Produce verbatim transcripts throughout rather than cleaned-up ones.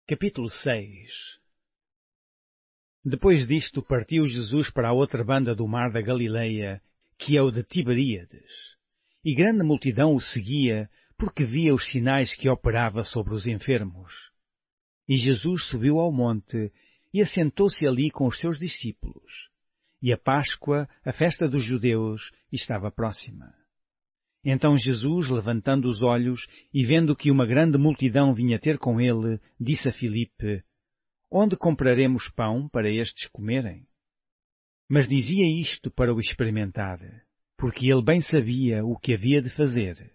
Capítulo seis. Depois disto partiu Jesus para a outra banda do mar da Galileia, que é o de Tiberíades. E grande multidão o seguia, porque via os sinais que operava sobre os enfermos. E Jesus subiu ao monte e assentou-se ali com os seus discípulos. E a Páscoa, a festa dos judeus, estava próxima. Então Jesus, levantando os olhos e vendo que uma grande multidão vinha ter com ele, disse a Filipe: Onde compraremos pão para estes comerem? Mas dizia isto para o experimentar, porque ele bem sabia o que havia de fazer.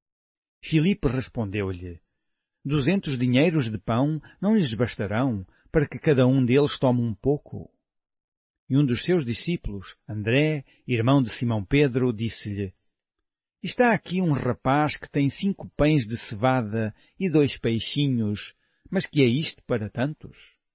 Filipe respondeu-lhe: Duzentos dinheiros de pão não lhes bastarão para que cada um deles tome um pouco? E um dos seus discípulos, André, irmão de Simão Pedro, disse-lhe: Está aqui um rapaz que tem cinco pães de cevada e dois peixinhos, mas que é isto para tantos?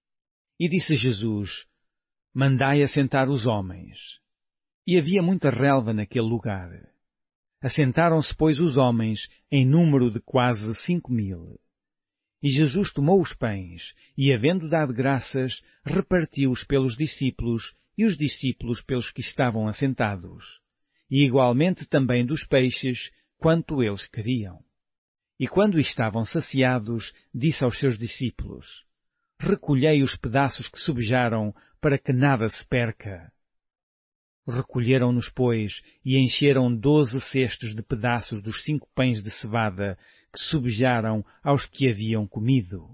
E disse Jesus: Mandai assentar os homens. E havia muita relva naquele lugar. Assentaram-se, pois, os homens, em número de quase cinco mil. E Jesus tomou os pães, e, havendo dado graças, repartiu-os pelos discípulos, e os discípulos pelos que estavam assentados. E igualmente também dos peixes, quanto eles queriam. E quando estavam saciados, disse aos seus discípulos: Recolhei os pedaços que subjaram, para que nada se perca. Recolheram-nos, pois, e encheram doze cestos de pedaços dos cinco pães de cevada, que subjaram aos que haviam comido.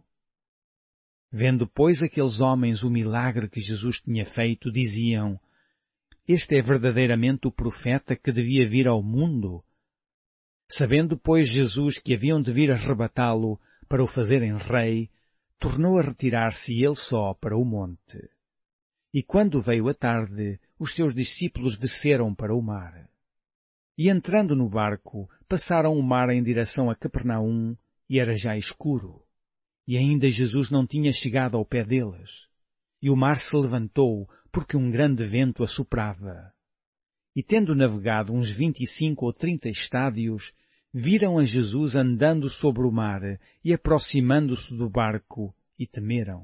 Vendo, pois, aqueles homens o milagre que Jesus tinha feito, diziam: Este é verdadeiramente o profeta que devia vir ao mundo? Sabendo, pois, Jesus que haviam de vir arrebatá-lo para o fazerem rei, tornou a retirar-se ele só para o monte. E quando veio a tarde, os seus discípulos desceram para o mar. E entrando no barco, passaram o mar em direção a Capernaum, e era já escuro. E ainda Jesus não tinha chegado ao pé deles. E o mar se levantou, porque um grande vento assoprava. E tendo navegado uns vinte e cinco ou trinta estádios, viram a Jesus andando sobre o mar e aproximando-se do barco, e temeram.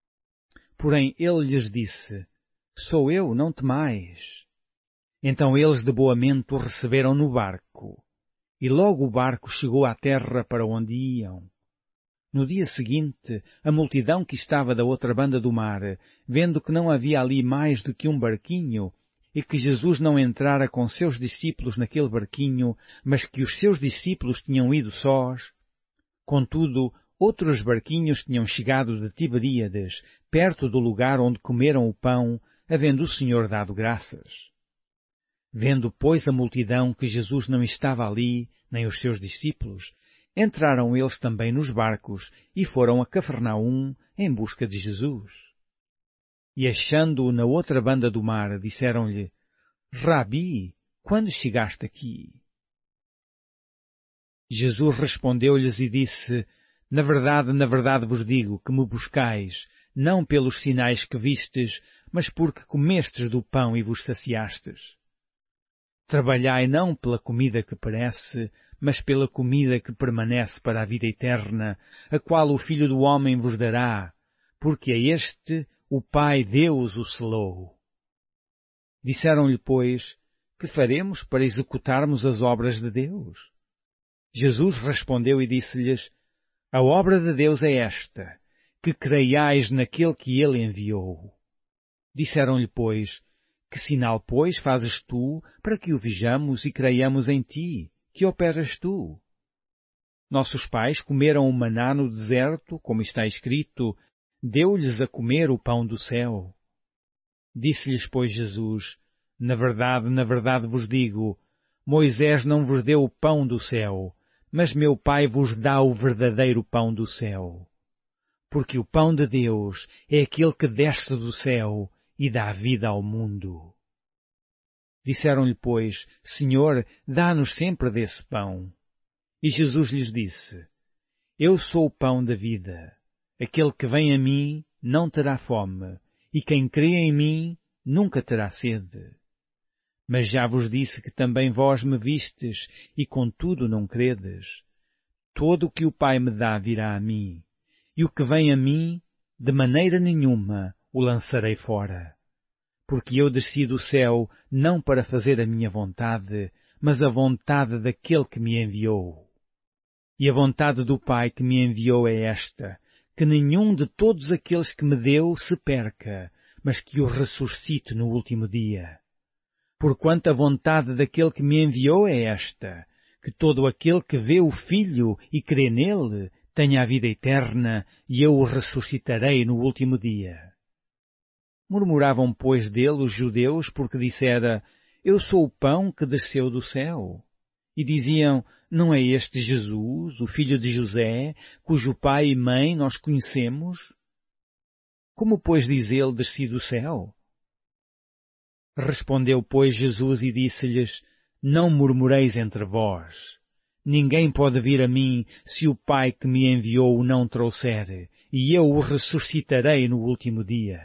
Porém ele lhes disse: Sou eu, não temais. Então eles de boa mente o receberam no barco. E logo o barco chegou à terra para onde iam. No dia seguinte, a multidão que estava da outra banda do mar, vendo que não havia ali mais do que um barquinho, e que Jesus não entrara com seus discípulos naquele barquinho, mas que os seus discípulos tinham ido sós, contudo, outros barquinhos tinham chegado de Tiberíades, perto do lugar onde comeram o pão, havendo o Senhor dado graças. Vendo, pois, a multidão que Jesus não estava ali, nem os seus discípulos, entraram eles também nos barcos e foram a Cafarnaum em busca de Jesus. E achando-o na outra banda do mar, disseram-lhe: Rabi, quando chegaste aqui? Jesus respondeu-lhes e disse: Na verdade, na verdade vos digo que me buscais, não pelos sinais que vistes, mas porque comestes do pão e vos saciastes. Trabalhai não pela comida que perece, mas pela comida que permanece para a vida eterna, a qual o Filho do Homem vos dará, porque a este o Pai Deus o selou. Disseram-lhe, pois, que faremos para executarmos as obras de Deus? Jesus respondeu e disse-lhes: A obra de Deus é esta, que creiais naquele que ele enviou. Disseram-lhe, pois, que sinal, pois, fazes tu para que o vejamos e creiamos em ti? Que operas tu? Nossos pais comeram o maná no deserto, como está escrito: Deu-lhes a comer o pão do céu. Disse-lhes, pois, Jesus: Na verdade, na verdade vos digo, Moisés não vos deu o pão do céu, mas meu Pai vos dá o verdadeiro pão do céu. Porque o pão de Deus é aquele que desce do céu e dá vida ao mundo. Disseram-lhe, pois: Senhor, dá-nos sempre desse pão. E Jesus lhes disse: Eu sou o pão da vida. Aquele que vem a mim não terá fome, e quem crê em mim nunca terá sede. Mas já vos disse que também vós me vistes, e contudo não credes. Todo o que o Pai me dá virá a mim, e o que vem a mim, de maneira nenhuma o lançarei fora. Porque eu desci do céu não para fazer a minha vontade, mas a vontade daquele que me enviou. E a vontade do Pai que me enviou é esta, que nenhum de todos aqueles que me deu se perca, mas que o ressuscite no último dia. Porquanto a vontade daquele que me enviou é esta, que todo aquele que vê o Filho e crê nele tenha a vida eterna, e eu o ressuscitarei no último dia. Murmuravam, pois, dele os judeus, porque dissera, eu sou o pão que desceu do céu. E diziam, não é este Jesus, o filho de José, cujo pai e mãe nós conhecemos? Como, pois, diz ele, desci do céu? Respondeu, pois, Jesus e disse-lhes, não murmureis entre vós. Ninguém pode vir a mim se o Pai que me enviou o não trouxer, e eu o ressuscitarei no último dia.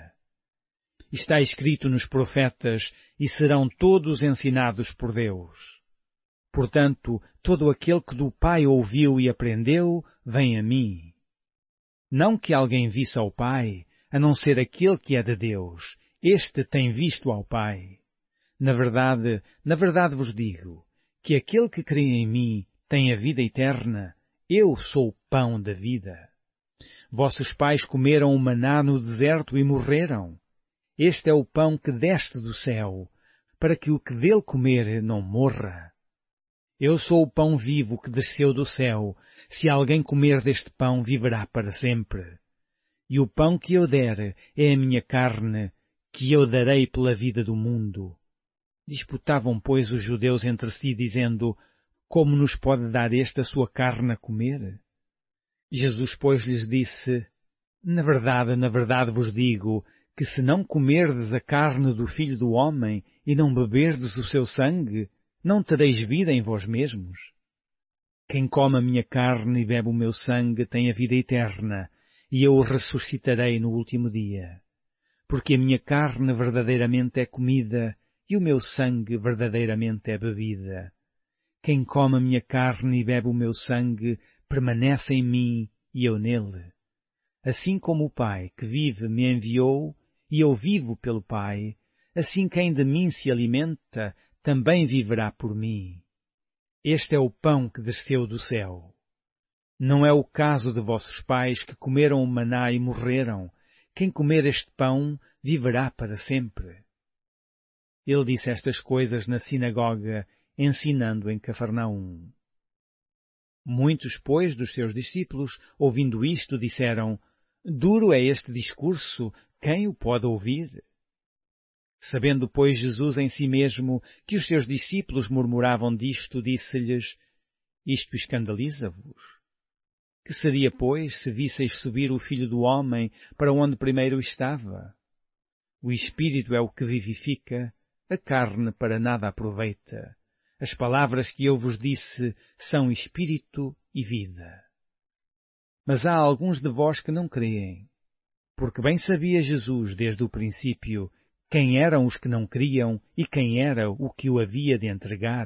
Está escrito nos profetas, e serão todos ensinados por Deus. Portanto, todo aquele que do Pai ouviu e aprendeu, vem a mim. Não que alguém visse ao Pai, a não ser aquele que é de Deus, este tem visto ao Pai. Na verdade, na verdade vos digo, que aquele que crê em mim tem a vida eterna, eu sou o pão da vida. Vossos pais comeram o maná no deserto e morreram. Este é o pão que desce do céu, para que o que dele comer não morra. Eu sou o pão vivo que desceu do céu. Se alguém comer deste pão, viverá para sempre. E o pão que eu der é a minha carne, que eu darei pela vida do mundo. Disputavam, pois, os judeus entre si, dizendo, como nos pode dar este a sua carne a comer? Jesus, pois, lhes disse, na verdade, na verdade vos digo, que se não comerdes a carne do Filho do Homem e não beberdes o seu sangue, não tereis vida em vós mesmos. Quem come a minha carne e bebe o meu sangue tem a vida eterna, e eu o ressuscitarei no último dia. Porque a minha carne verdadeiramente é comida, e o meu sangue verdadeiramente é bebida. Quem come a minha carne e bebe o meu sangue, permanece em mim e eu nele. Assim como o Pai que vive me enviou, e eu vivo pelo Pai, assim quem de mim se alimenta, também viverá por mim. Este é o pão que desceu do céu. Não é o caso de vossos pais que comeram o maná e morreram. Quem comer este pão viverá para sempre. Ele disse estas coisas na sinagoga, ensinando em Cafarnaum. Muitos, pois, dos seus discípulos, ouvindo isto, disseram, duro é este discurso, quem o pode ouvir? Sabendo, pois, Jesus em si mesmo que os seus discípulos murmuravam disto, disse-lhes, isto escandaliza-vos? Que seria, pois, se visseis subir o Filho do Homem para onde primeiro estava? O Espírito é o que vivifica, a carne para nada aproveita. As palavras que eu vos disse são Espírito e vida. Mas há alguns de vós que não creem, porque bem sabia Jesus desde o princípio quem eram os que não criam e quem era o que o havia de entregar.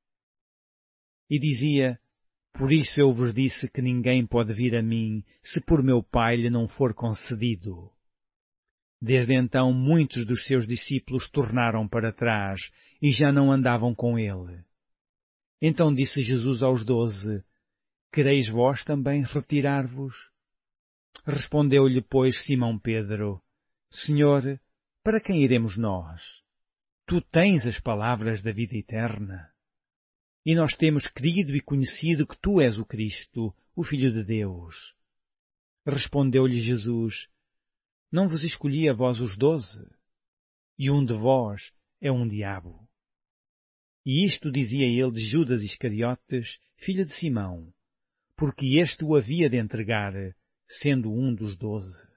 E dizia, por isso eu vos disse que ninguém pode vir a mim se por meu Pai lhe não for concedido. Desde então muitos dos seus discípulos tornaram para trás e já não andavam com ele. Então disse Jesus aos doze, quereis vós também retirar-vos? Respondeu-lhe, pois, Simão Pedro, Senhor, para quem iremos nós? Tu tens as palavras da vida eterna. E nós temos crido e conhecido que tu és o Cristo, o Filho de Deus. Respondeu-lhe Jesus, não vos escolhi a vós os doze, e um de vós é um diabo. E isto dizia ele de Judas Iscariotes, filho de Simão, porque este o havia de entregar, sendo um dos doze.